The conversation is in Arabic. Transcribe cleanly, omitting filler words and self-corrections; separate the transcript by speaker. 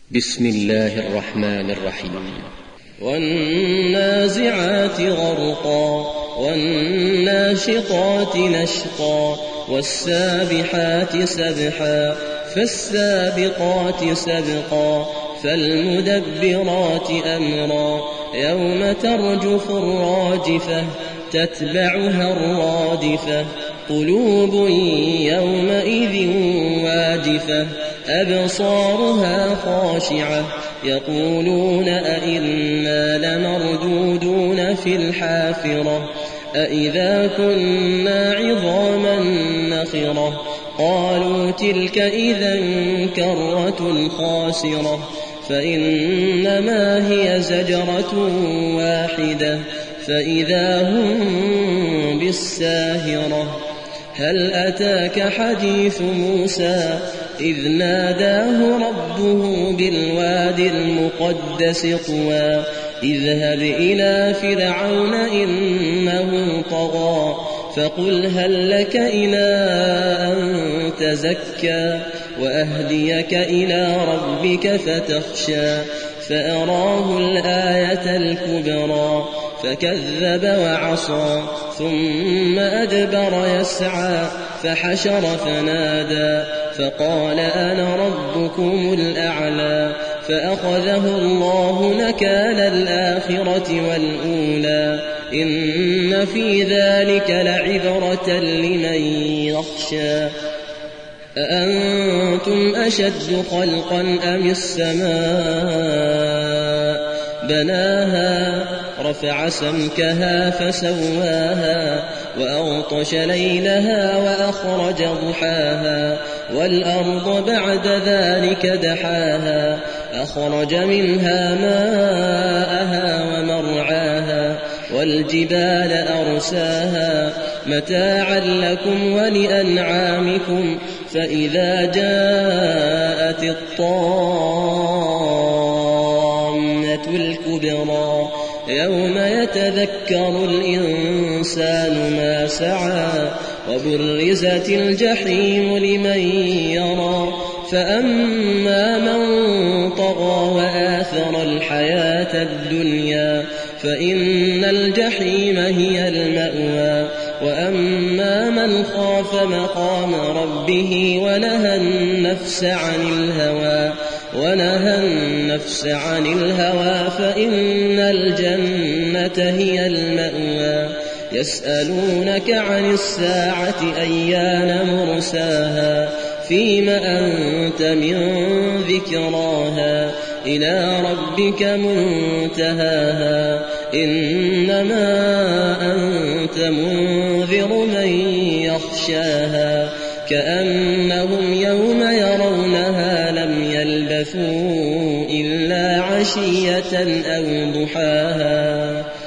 Speaker 1: بسم الله الرحمن الرحيم.
Speaker 2: والنازعات غرقا والناشطات نشطا والسابحات سبحا فالسابقات سبقا فالمدبرات أمرا يوم ترجف الراجفة تتبعها الرادفة قلوب يومئذ واجفة أبصارها خاشعة يقولون أئنا لمردودون في الحافرة أئذا كنا عظاما نخرة قالوا تلك إذا كرة خاسرة فإنما هي زجرة واحدة فإذا هم بالساهرة هل أتاك حديث موسى إذ ناداه ربه بالواد المقدس طوى اذهب إلى فرعون إنه طغى فقل هل لك إلى أن تزكى وأهديك إلى ربك فتخشى فأراه الآية الكبرى فكذب وعصى ثم أدبر يسعى فحشر فنادى فقال أنا ربكم الأعلى فأخذه الله نكال الآخرة والأولى إن في ذلك لعبرة لمن يخشى أأنتم أشد خلقا أم السماء بناها رفع سمكها فسواها وأغطش ليلها وأخرج ضحاها والأرض بعد ذلك دحاها أخرج منها ماءها ومرعاها والجبال أرساها متاعا لكم ولأنعامكم فإذا جاءت الطامة الكبرى يوم يتذكر الإنسان ما سعى وبرزت الجحيم لمن يرى فأما من طغى وآثر الحياة الدنيا فإن الجحيم هي المأوى وأما من خاف مقام ربه ونهى النفس عن الهوى فإن الجنة هي المأوى يسألونك عن الساعة أيان مرساها فيم أنت من ذكراها إلى ربك منتهاها إنما أنت منذر من يخشاها كأنهم يوم يرونها لم يلبثوا إلا عشية أو ضحاها